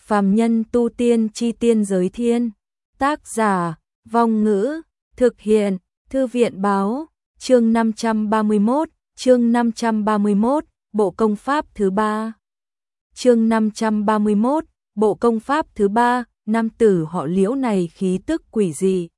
Phàm nhân tu tiên chi tiên giới thiên. Tác giả, Vong Ngữ, thực hiện, Thư viện báo, chương 531, Bộ công pháp thứ 3. Chương 531, Bộ công pháp thứ 3, nam tử họ Liễu này khí tức quỷ dị.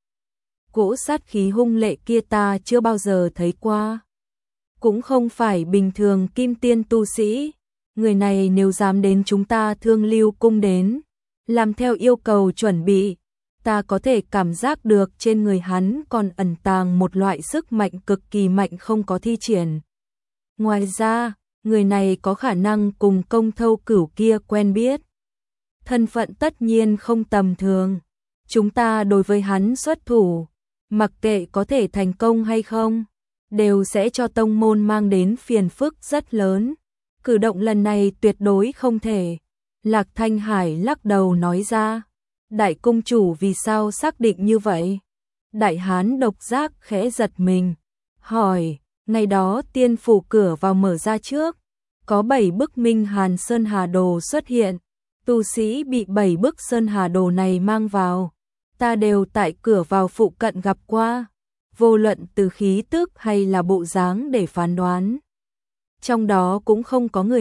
Cỗ sát khí hung lệ kia ta chưa bao giờ thấy qua. Cũng không phải bình thường kim tiên tu sĩ. Người này nếu dám đến chúng ta Thương Lưu cung đến, làm theo yêu cầu chuẩn bị, ta có thể cảm giác được trên người hắn còn ẩn tàng một loại sức mạnh cực kỳ mạnh không có thi triển. Ngoài ra, người này có khả năng cùng Công Thâu Cửu kia quen biết. Thân phận tất nhiên không tầm thường. Chúng ta đối với hắn xuất thủ, mặc kệ có thể thành công hay không, đều sẽ cho tông môn mang đến phiền phức rất lớn. Cử động lần này tuyệt đối không thể. Lạc Thanh Hải lắc đầu nói ra. Đại cung chủ vì sao xác định như vậy? Đại hán độc giác khẽ giật mình, hỏi, ngày đó tiên phủ cửa vào mở ra trước, có 7 bức Minh Hàn Sơn Hà Đồ xuất hiện, tu sĩ bị 7 bức Sơn Hà Đồ này mang vào, ta đều tại cửa vào phụ cận gặp qua, vô luận từ khí tức hay là bộ dáng để phán đoán. Trong đó cũng không có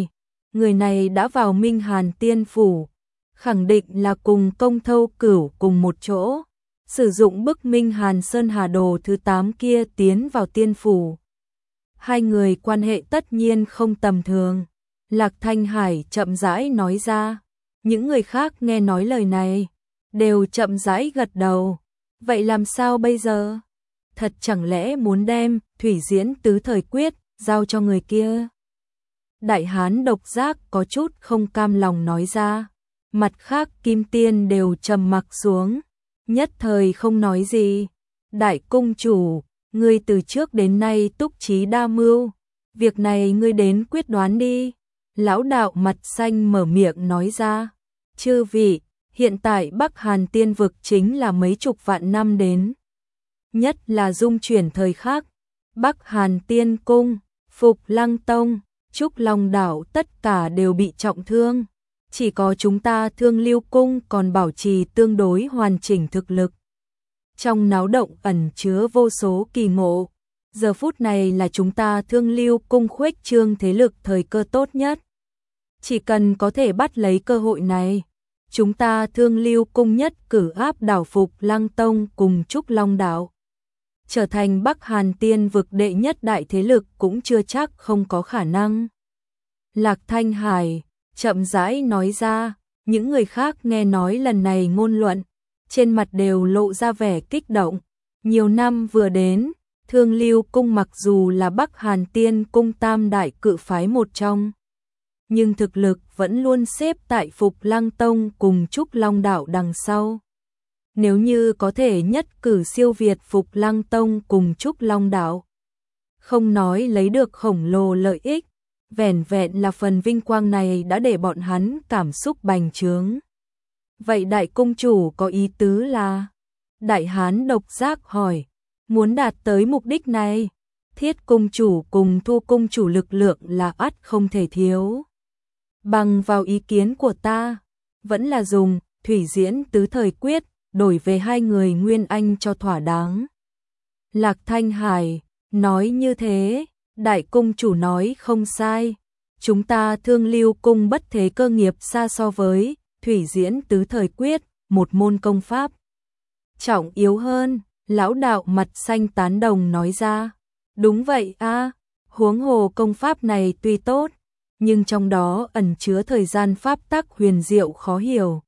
người này đã vào Minh Hàn tiên phủ, khẳng định là cùng Công Thâu Cửu cùng một chỗ, sử dụng bức Minh Hàn Sơn Hà Đồ thứ 8 kia tiến vào tiên phủ. Hai người quan hệ tất nhiên không tầm thường. Lạc Thanh Hải chậm rãi nói ra. Những người khác nghe nói lời này, đều chậm rãi gật đầu. Vậy làm sao bây giờ? Thật chẳng lẽ muốn đem Thủy Diễn Tứ Thời Quyết giao cho người kia? Đại hán độc giác có chút không cam lòng nói ra. Mặt khác kim tiên đều trầm mặc xuống, nhất thời không nói gì. Đại cung chủ, ngươi từ trước đến nay túc trí đa mưu, việc này ngươi đến quyết đoán đi. Lão đạo mặt xanh mở miệng nói ra. Chư vị, hiện tại Bắc Hàn tiên vực chính là mấy chục vạn năm đến. Nhất là dung chuyển thời khắc, Bắc Hàn tiên cung, Phục Lăng Tông, Trúc Long đảo tất cả đều bị trọng thương. Chỉ có chúng ta Thương Lưu cung còn bảo trì tương đối hoàn chỉnh thực lực. Trong náo động ẩn chứa vô số kỳ ngộ. Giờ phút này là chúng ta Thương Lưu cung khuếch trương thế lực thời cơ tốt nhất. Chỉ cần có thể bắt lấy cơ hội này, chúng ta Thương Lưu cung nhất cử áp đảo Phục Lăng Tông cùng Trúc Long đảo. Trở thành Bắc Hàn tiên vực đệ nhất đại thế lực cũng chưa chắc không có khả năng. Lạc Thanh Hải chậm rãi nói ra. Những người khác nghe nói lần này ngôn luận, trên mặt đều lộ ra vẻ kích động. Nhiều năm vừa đến, Thương Lưu cung mặc dù là Bắc Hàn tiên cung tam đại cự phái một trong, nhưng thực lực vẫn luôn xếp tại Phục Lăng Tông cùng Trúc Long đảo đằng sau. Nếu như có thể nhất cử siêu việt Phục Lăng Tông cùng Trúc Long đảo, không nói lấy được khổng lồ lợi ích, vẻn vẹn là phần vinh quang này đã để bọn hắn cảm xúc bành trướng. Vậy đại cung chủ có ý tứ là? Đại hán độc giác hỏi. Muốn đạt tới mục đích này, Thiết cung chủ cùng Thu cung chủ lực lượng là ắt không thể thiếu. Bằng vào ý kiến của ta, vẫn là dùng Thủy Diễn Tứ Thời Quyết đổi về hai người nguyên anh cho thỏa đáng. Lạc Thanh Hải nói như thế. Đại cung chủ nói không sai. Chúng ta Thương Lưu cung bất thế cơ nghiệp xa so với Thủy Diễn Tứ Thời Quyết, một môn công pháp trọng yếu hơn. Lão đạo mặt xanh tán đồng nói ra. Đúng vậy a, huống hồ công pháp này tuy tốt, nhưng trong đó ẩn chứa thời gian pháp tắc huyền diệu khó hiểu.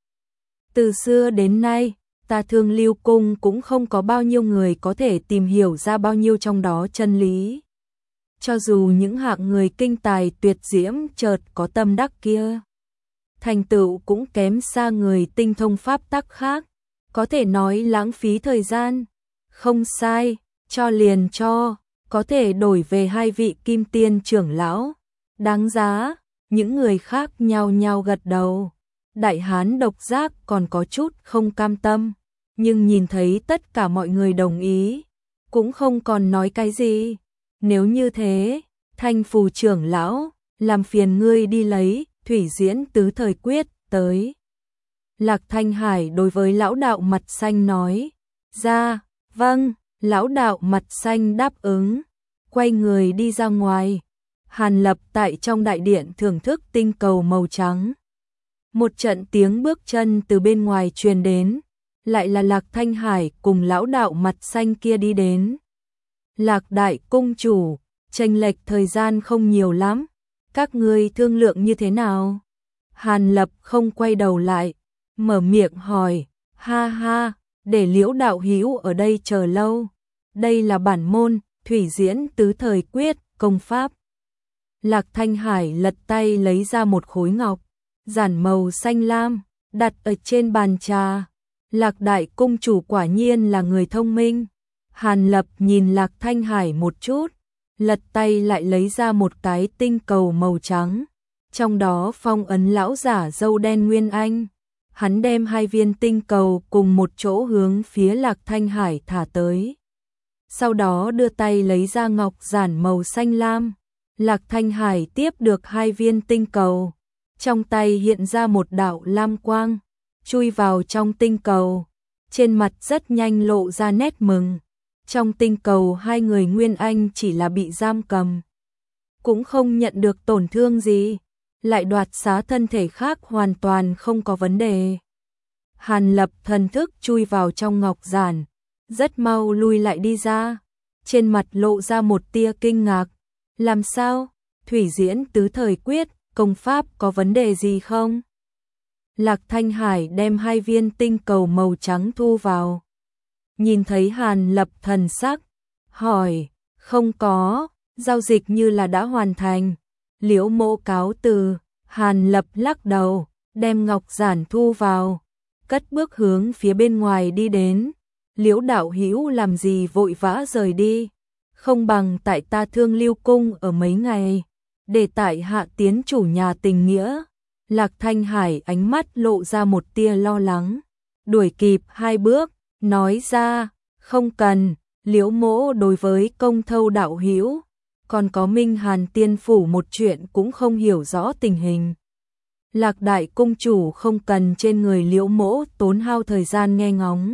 Từ xưa đến nay, ta Thương Lưu cung cũng không có bao nhiêu người có thể tìm hiểu ra bao nhiêu trong đó chân lý. Cho dù những hạng người kinh tài tuyệt diễm chợt có tâm đắc kia, thành tựu cũng kém xa người tinh thông pháp tắc khác, có thể nói lãng phí thời gian. Không sai, cho liền cho, có thể đổi về hai vị kim tiên trưởng lão. Đáng giá, những người khác nhao nhao gật đầu. Đại hán độc giác còn có chút không cam tâm, nhưng nhìn thấy tất cả mọi người đồng ý, cũng không còn nói cái gì. Nếu như thế, Thanh Phù trưởng lão, làm phiền ngươi đi lấy Thủy Diễn Tứ Thời Quyết tới. Lạc Thanh Hải đối với lão đạo mặt xanh nói, ra, vâng, lão đạo mặt xanh đáp ứng, quay người đi ra ngoài. Hàn Lập tại trong đại điện thưởng thức tinh cầu màu trắng. Một trận tiếng bước chân từ bên ngoài truyền đến, lại là Lạc Thanh Hải cùng lão đạo mặt xanh kia đi đến. Lạc đại cung chủ, chênh lệch thời gian không nhiều lắm, các ngươi thương lượng như thế nào? Hàn Lập không quay đầu lại, mở miệng hỏi, ha ha, để Liễu đạo hữu ở đây chờ lâu. Đây là bản môn, thủy diễn tứ thời quyết, công pháp. Lạc Thanh Hải lật tay lấy ra một khối ngọc, giản màu xanh lam, đặt ở trên bàn trà. Lạc đại cung chủ quả nhiên là người thông minh. Hàn Lập nhìn Lạc Thanh Hải một chút, lật tay lại lấy ra một cái tinh cầu màu trắng, trong đó phong ấn lão giả râu đen Nguyên Anh. Hắn đem 2 viên tinh cầu cùng một chỗ hướng phía Lạc Thanh Hải thả tới. Sau đó đưa tay lấy ra ngọc giản màu xanh lam. Lạc Thanh Hải tiếp được 2 viên tinh cầu, trong tay hiện ra một đạo lam quang, chui vào trong tinh cầu, trên mặt rất nhanh lộ ra nét mừng. Trong tinh cầu 2 người Nguyên Anh chỉ là bị giam cầm, cũng không nhận được tổn thương gì, lại đoạt xá thân thể khác hoàn toàn không có vấn đề. Hàn Lập thần thức chui vào trong ngọc giản, rất mau lui lại đi ra, trên mặt lộ ra một tia kinh ngạc. Làm sao? Thủy diễn tứ thời quyết, công pháp có vấn đề gì không? Lạc Thanh Hải đem 2 viên tinh cầu màu trắng thu vào. Nhìn thấy Hàn Lập thần sắc, hỏi, không có, giao dịch như là đã hoàn thành. Liễu mộ cáo từ. Hàn Lập lắc đầu, đem ngọc giản thu vào, cất bước hướng phía bên ngoài đi đến. Liễu đạo hữu làm gì vội vã rời đi, không bằng tại ta Thương Lưu cung ở mấy ngày, để tại hạ tiến chủ nhà tình nghĩa. Lạc Thanh Hải ánh mắt lộ ra một tia lo lắng, đuổi kịp 2 bước, nói ra, không cần. Liễu mỗ đối với Công Thâu đạo hữu, còn có Minh Hàn tiên phủ một chuyện cũng không hiểu rõ tình hình. Lạc đại cung chủ không cần trên người Liễu mỗ tốn hao thời gian nghe ngóng.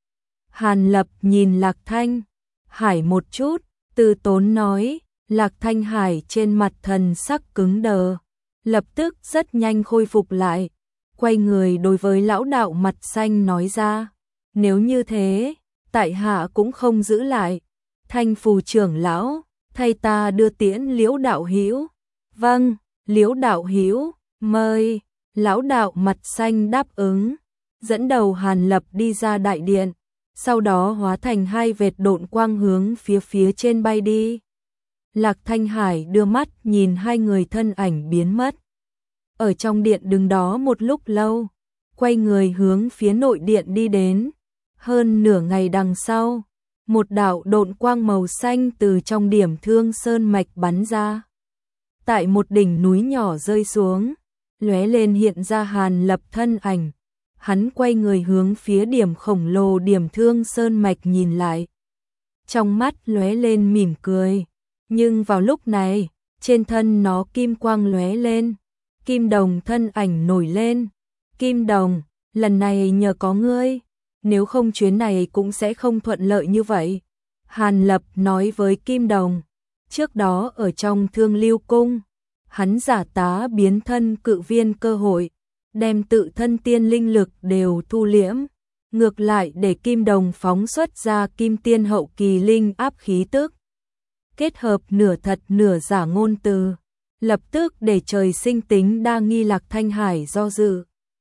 Hàn Lập nhìn Lạc Thanh Hải một chút, từ tốn nói. Lạc Thanh Hải trên mặt thần sắc cứng đờ, lập tức rất nhanh khôi phục lại, quay người đối với lão đạo mặt xanh nói ra, nếu như thế, tại hạ cũng không giữ lại. Thanh phù trưởng lão, thay ta đưa tiễn Liễu đạo hữu. Vâng, Liễu đạo hữu, mời. Lão đạo mặt xanh đáp ứng, dẫn đầu Hàn Lập đi ra đại điện, sau đó hóa thành 2 vệt độn quang hướng phía trên bay đi. Lạc Thanh Hải đưa mắt nhìn 2 người thân ảnh biến mất. Ở trong điện đứng đó một lúc lâu, quay người hướng phía nội điện đi đến. Hơn nửa ngày đằng sau, một đạo độn quang màu xanh từ trong điểm Thương Sơn mạch bắn ra. Tại một đỉnh núi nhỏ rơi xuống, lóe lên hiện ra Hàn Lập thân ảnh. Hắn quay người hướng phía điểm khổng lồ điểm Thương Sơn mạch nhìn lại. Trong mắt lóe lên mỉm cười. Nhưng vào lúc này, trên thân nó kim quang lóe lên, Kim Đồng thân ảnh nổi lên. Kim Đồng, lần này nhờ có ngươi, nếu không chuyến này cũng sẽ không thuận lợi như vậy. Hàn Lập nói với Kim Đồng, trước đó ở trong Thương Lưu cung, hắn giả tá biến thân cự viên cơ hội, đem tự thân tiên linh lực đều thu liễm, ngược lại để Kim Đồng phóng xuất ra kim tiên hậu kỳ linh áp khí tức. Kết hợp nửa thật nửa giả ngôn từ, lập tức để trời sinh tính đa nghi Lạc Thanh Hải do dự.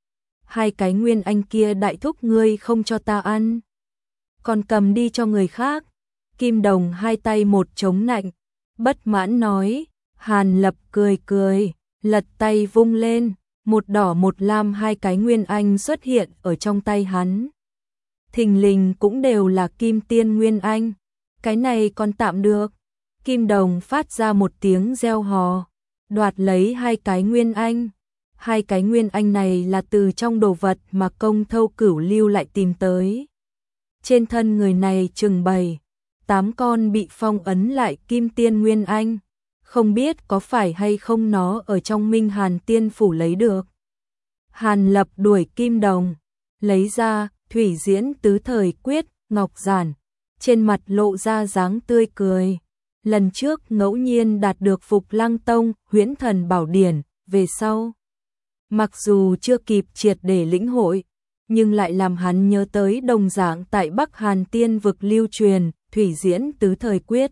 2 cái Nguyên Anh kia đại thúc ngươi không cho ta ăn, còn cầm đi cho người khác. Kim Đồng 2 tay một chống nạnh, bất mãn nói. Hàn Lập cười cười, lật tay vung lên, một đỏ một lam 2 cái Nguyên Anh xuất hiện ở trong tay hắn. Thình lình cũng đều là kim tiên Nguyên Anh, cái này còn tạm được. Kim Đồng phát ra một tiếng reo hò, đoạt lấy 2 cái Nguyên Anh. 2 cái Nguyên Anh này là từ trong đồ vật mà Công Thâu Cửu lưu lại tìm tới. Trên thân người này chừng 7-8 con bị phong ấn lại kim tiên Nguyên Anh, không biết có phải hay không nó ở trong Minh Hàn tiên phủ lấy được. Hàn Lập đuổi Kim Đồng, lấy ra Thủy Diễn Tứ Thời Quyết, ngọc giản, trên mặt lộ ra dáng tươi cười. Lần trước ngẫu nhiên đạt được Phục Lăng Tông Huyễn Thần Bảo Điển, về sau mặc dù chưa kịp triệt để lĩnh hội, nhưng lại làm hắn nhớ tới đồng dạng tại Bắc Hàn Tiên vực lưu truyền Thủy Diễn Tứ Thời Quyết.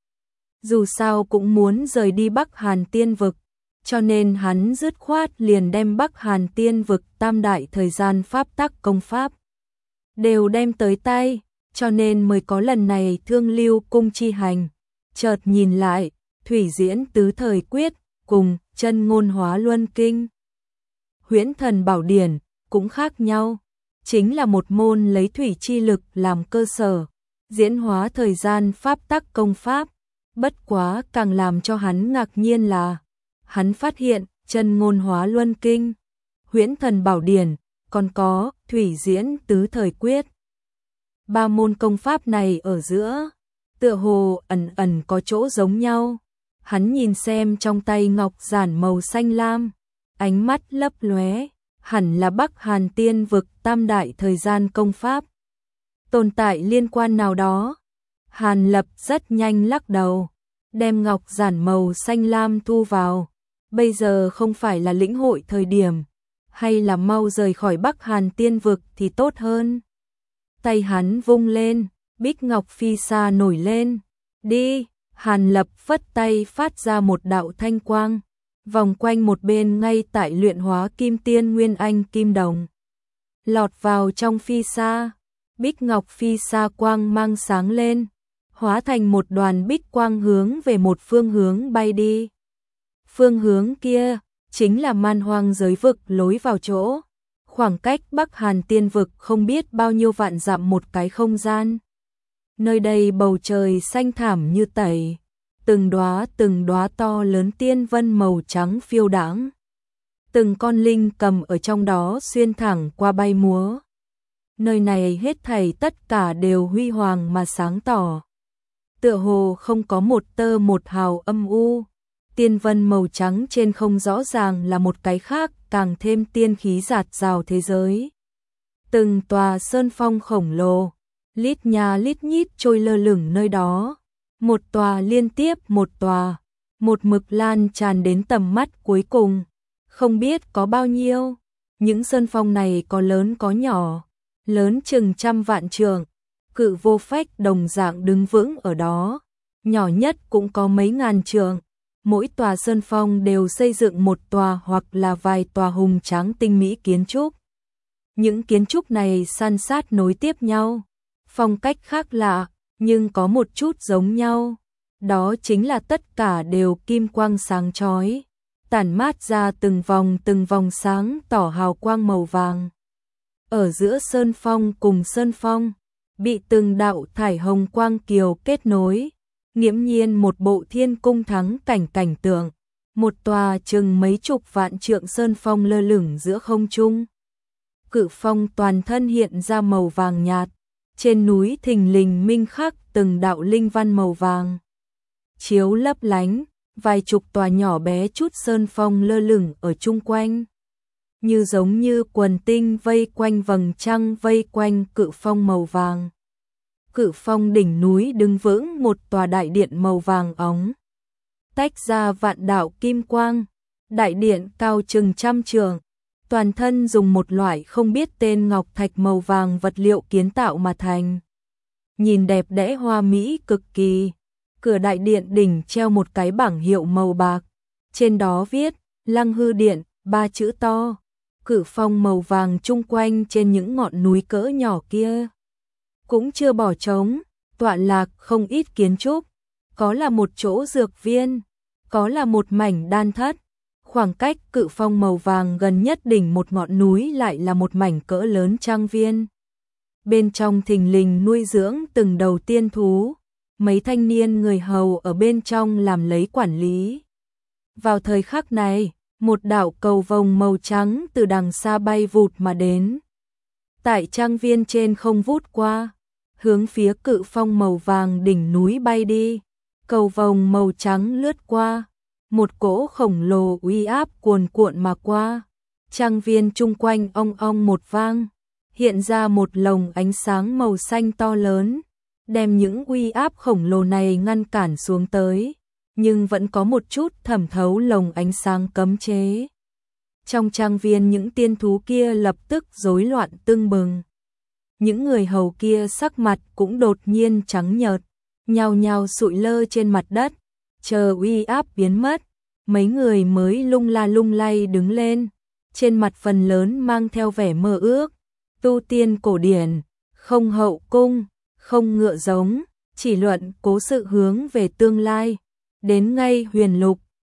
Dù sao cũng muốn rời đi Bắc Hàn Tiên vực, cho nên hắn dứt khoát liền đem Bắc Hàn Tiên vực tam đại thời gian pháp tắc công pháp đều đem tới tay, cho nên mới có lần này Thương Lưu cung chi hành. Chợt nhìn lại, Thủy Diễn Tứ Thời Quyết cùng Chân Ngôn Hóa Luân Kinh, Huyễn Thần Bảo Điển cũng khác nhau, chính là một môn lấy thủy chi lực làm cơ sở, diễn hóa thời gian pháp tắc công pháp. Bất quá càng làm cho hắn ngạc nhiên là, hắn phát hiện Chân Ngôn Hóa Luân Kinh, Huyễn Thần Bảo Điển, còn có Thủy Diễn Tứ Thời Quyết. Ba môn công pháp này ở giữa, tựa hồ ẩn ẩn có chỗ giống nhau. Hắn nhìn xem trong tay ngọc giản màu xanh lam, ánh mắt lấp lóe, hẳn là Bắc Hàn Tiên vực tam đại thời gian công pháp. Tồn tại liên quan nào đó. Hàn Lập rất nhanh lắc đầu, đem ngọc giản màu xanh lam thu vào. Bây giờ không phải là lĩnh hội thời điểm, hay là mau rời khỏi Bắc Hàn Tiên vực thì tốt hơn. Tay hắn vung lên, bích ngọc phi xa nổi lên. Đi, Hàn Lập phất tay phát ra một đạo thanh quang, vòng quanh một bên ngay tại luyện hóa kim tiên nguyên anh kim đồng. Lọt vào trong phi xa, bích ngọc phi xa quang mang sáng lên, hóa thành một đoàn bích quang hướng về một phương hướng bay đi. Phương hướng kia chính là Man Hoang giới vực lối vào chỗ. Khoảng cách Bắc Hàn Tiên vực không biết bao nhiêu vạn dặm một cái không gian. Nơi đây bầu trời xanh thảm như tẩy, từng đóa to lớn tiên vân màu trắng phiêu đãng. Từng con linh cầm ở trong đó xuyên thẳng qua bay múa. Nơi này hết thảy tất cả đều huy hoàng mà sáng tỏ. Tựa hồ không có một tơ một hào âm u. Tiên vân màu trắng trên không rõ ràng là một cái khác, càng thêm tiên khí rạt rào thế giới. Từng tòa sơn phong khổng lồ, lít nhà lít nhít trôi lơ lửng nơi đó. Một tòa liên tiếp một tòa, một mực lan tràn đến tầm mắt cuối cùng. Không biết có bao nhiêu, những sơn phong này có lớn có nhỏ, lớn chừng trăm vạn trượng, cự vô phách đồng dạng đứng vững ở đó, nhỏ nhất cũng có mấy ngàn trượng. Mỗi tòa sơn phong đều xây dựng một tòa hoặc là vài tòa hùng tráng tinh mỹ kiến trúc. Những kiến trúc này san sát nối tiếp nhau, phong cách khác lạ, nhưng có một chút giống nhau. Đó chính là tất cả đều kim quang sáng chói, tản mát ra từng vòng sáng tỏ hào quang màu vàng. Ở giữa sơn phong cùng sơn phong, bị từng đạo thải hồng quang kiều kết nối, nghiễm nhiên một bộ thiên cung thắng cảnh tượng. Một tòa chừng mấy chục vạn trượng sơn phong lơ lửng giữa không trung. Cự phong toàn thân hiện ra màu vàng nhạt, trên núi thình lình minh khắc từng đạo linh văn màu vàng chiếu lấp lánh, vài chục tòa nhỏ bé chút sơn phong lơ lửng ở chung quanh, như giống như quần tinh vây quanh vầng trăng vây quanh cự phong màu vàng. Cự phong đỉnh núi đứng vững một tòa đại điện màu vàng óng, tách ra vạn đạo kim quang. Đại điện cao chừng trăm trượng, toàn thân dùng một loại không biết tên ngọc thạch màu vàng vật liệu kiến tạo mà thành. Nhìn đẹp đẽ hoa mỹ cực kỳ. Cửa đại điện đỉnh treo một cái bảng hiệu màu bạc, trên đó viết Lăng Hư Điện, 3 chữ to. Cự phong màu vàng chung quanh trên những ngọn núi cỡ nhỏ kia cũng chưa bỏ trống, tọa lạc không ít kiến trúc, có là một chỗ dược viên, có là một mảnh đan thất. Khoảng cách cự phong màu vàng gần nhất đỉnh một ngọn núi lại là một mảnh cỡ lớn trang viên. Bên trong thình lình nuôi dưỡng từng đầu tiên thú, mấy thanh niên người hầu ở bên trong làm lấy quản lý. Vào thời khắc này, một đạo cầu vồng màu trắng từ đằng xa bay vụt mà đến. Tại trang viên trên không vút qua, hướng phía cự phong màu vàng đỉnh núi bay đi. Cầu vồng màu trắng lướt qua, một cỗ khổng lồ uy áp cuồn cuộn mà qua. Trang viên chung quanh ong ong một vang, hiện ra một lồng ánh sáng màu xanh to lớn, đem những uy áp khổng lồ này ngăn cản xuống tới, nhưng vẫn có một chút thẩm thấu lồng ánh sáng cấm chế. Trong trang viên những tiên thú kia lập tức rối loạn tưng bừng. Những người hầu kia sắc mặt cũng đột nhiên trắng nhợt, nhao nhao sụi lơ trên mặt đất, chờ uy áp biến mất, mấy người mới lung la lung lay đứng lên, trên mặt phần lớn mang theo vẻ mơ ước, tu tiên cổ điển, không hậu cung, không ngựa giống, chỉ luận cố sự hướng về tương lai, đến ngay huyền lục,